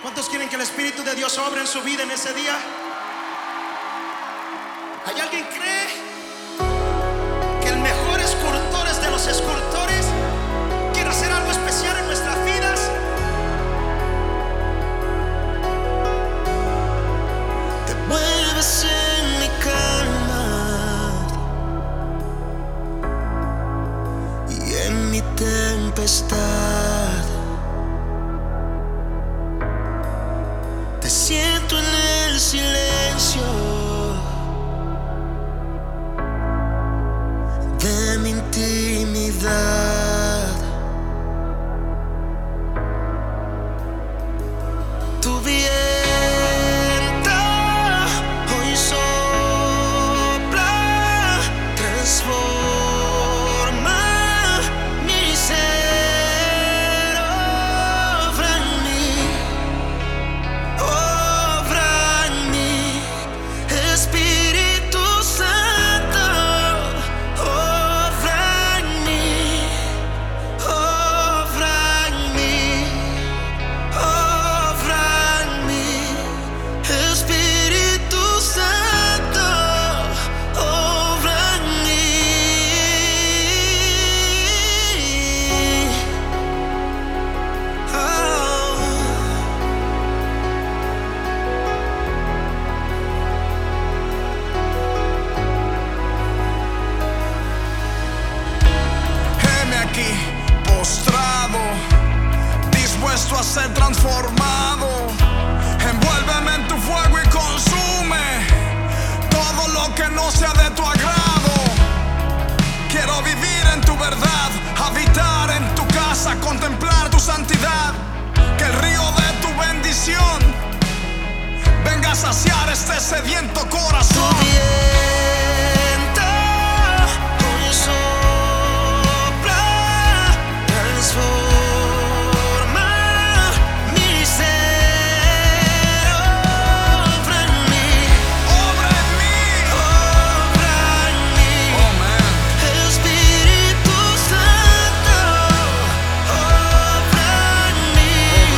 ¿Cuántos quieren que el Espíritu de Dios obre en su vida en ese día? ¿Hay alguien que cree que el mejor escultor es de los escultores quiere hacer algo especial en nuestras vidas? Te mueves en mi calma y en mi tempestad. Te siento en el silencio de mi intimidad. Tu viento hoy sopla, transforma mi ser. Obra en mí, Espíritu Santo. Obra en mí, obra en mí, obra en mí, Espíritu Santo. Obra en mí. Heme aquí, postrado, dispuesto a ser transformado. Envuélveme en tu fuego y consume todo lo que no sea de tu agrado. Quiero vivir en tu verdad, habitar en tu casa, contemplar tu santidad. Que el río de tu bendición venga a saciar este sediento Tu corazón. viento hoy sopla, transforma mi ser. Obra en mí, Obra en mí. obra en mí, Oh, man. Espíritu Santo. Obra en mí,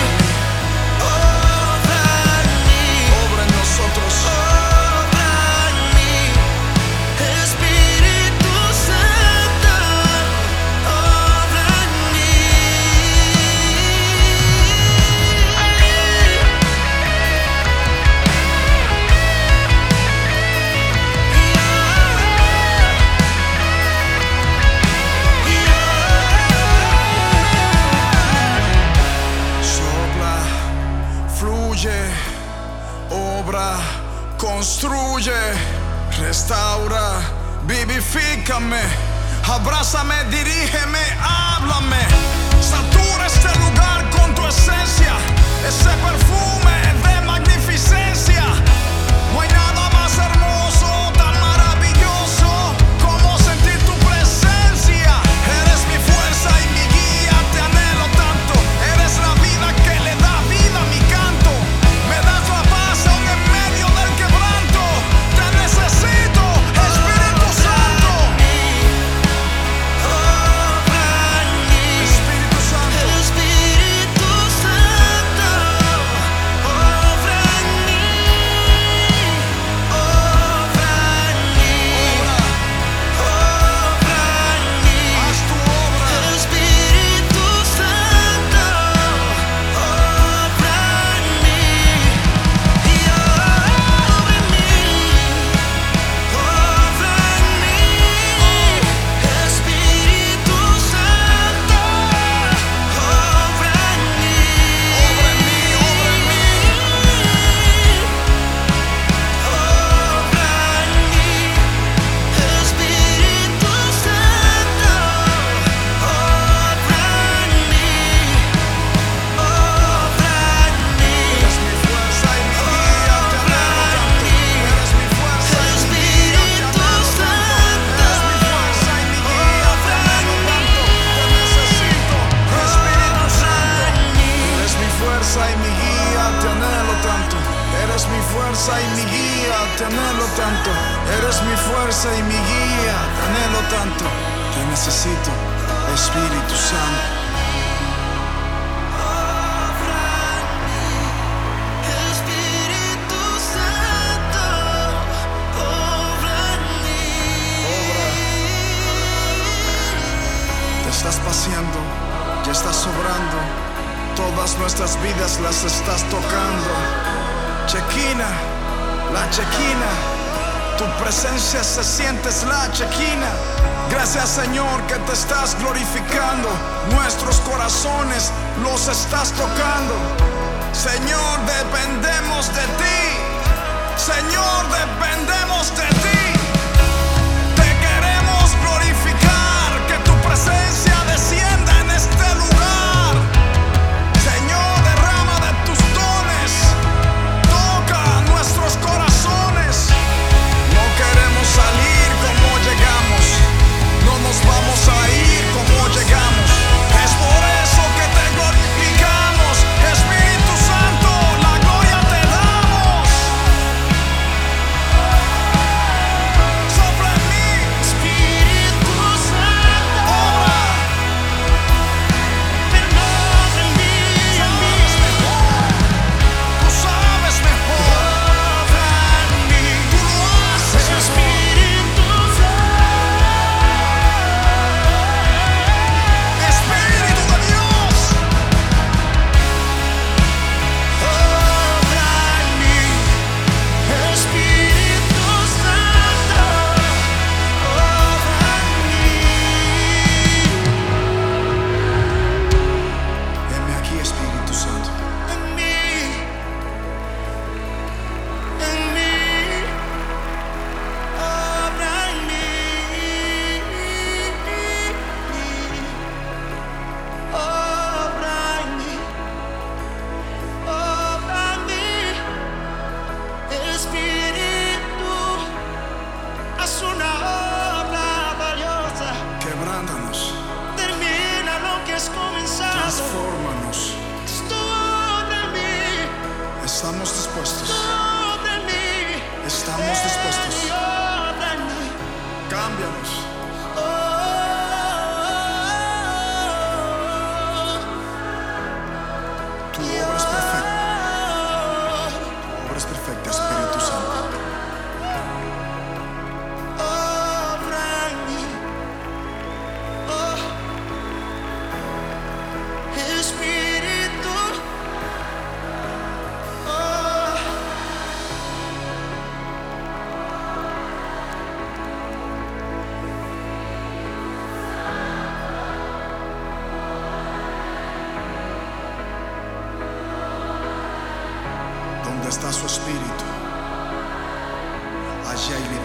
obra en mí, Obra en nosotros. obra en mí, Espíritu Santo. Obra en mí. Sopla, fluye, obra, construye, restaura, vivifícame, abrázame, dirígeme, háblame. Satura este lugar con tu esencia, ese perfume de magnificencia. No hay nada más hermoso, tan maravilloso como sentir tu presencia. Eres mi fuerza y mi guía, te anhelo tanto. Eres la vida que le da vida a mi canto. Me das la paz aún en medio del quebranto. Te necesito, Espíritu Santo. Obra en mí, Espíritu Santo. Espíritu Santo. Obra en mí, obra en mí, obra en mí, Haz tu obra. Espíritu Santo. Obra en mí, y obra en mí, obra en mí, Espíritu Santo. Obra en mí, Obra en mí, obra en mí. obra en mí, Espíritu Santo. Obra en mí, obra en mí, Eres mi fuerza y mi guía, te anhelo tanto. Eres mi fuerza y mi guía, te Espíritu anhelo tanto. Eres mi fuerza y mi guía, te anhelo tanto. Te necesito, Espíritu Santo. Eres mi fuerza y mi guía, te anhelo tanto. Eres mi fuerza y mi guía, te anhelo tanto. Eres mi fuerza y mi guía, te anhelo tanto. Te necesito, Espíritu Santo. obra en mí. estás sobrando, todas nuestras vidas las estás tocando. Chequina, la chequina, tu presencia se siente, es la chequina. Gracias, Señor, que te estás glorificando, nuestros corazones los estás tocando. Señor, dependemos de ti. Señor, dependemos de ti. Te queremos glorificar, que tu presencia descienda en este lugar. Señor, derrama de tus dones, toca nuestros corazones. No queremos salir como llegamos, no nos vamos a ir como llegamos. Es por eso que te glorificamos, Espíritu Santo, la gloria te damos. Sopla en mí, Espíritu Santo, obra. perdoa en mí, Sabes mejor, tú sabes mejor. obra en mí. Tú lo haces mejor. Espíritu Espíritu de Dios, obra en mí. Espíritu Santo, obra en mí. heme aquí, Espíritu Santo. En mí, obra en mí, obra en mí, obra en mí. Espíritu, haz una obra valiosa, Quebrántanos, termina lo que has comenzado. transfórmanos. Es tu obra en mí. Estamos dispuestos, Obra en mí, estamos dispuestos. obra en mí. Cámbianos. Oh, Tu obra es perfecta. Tu obra es perfecta, Espíritu Santo. obra en mí. Oh, Espíritu. Oh, Donde está su Espíritu, allí hay libertad.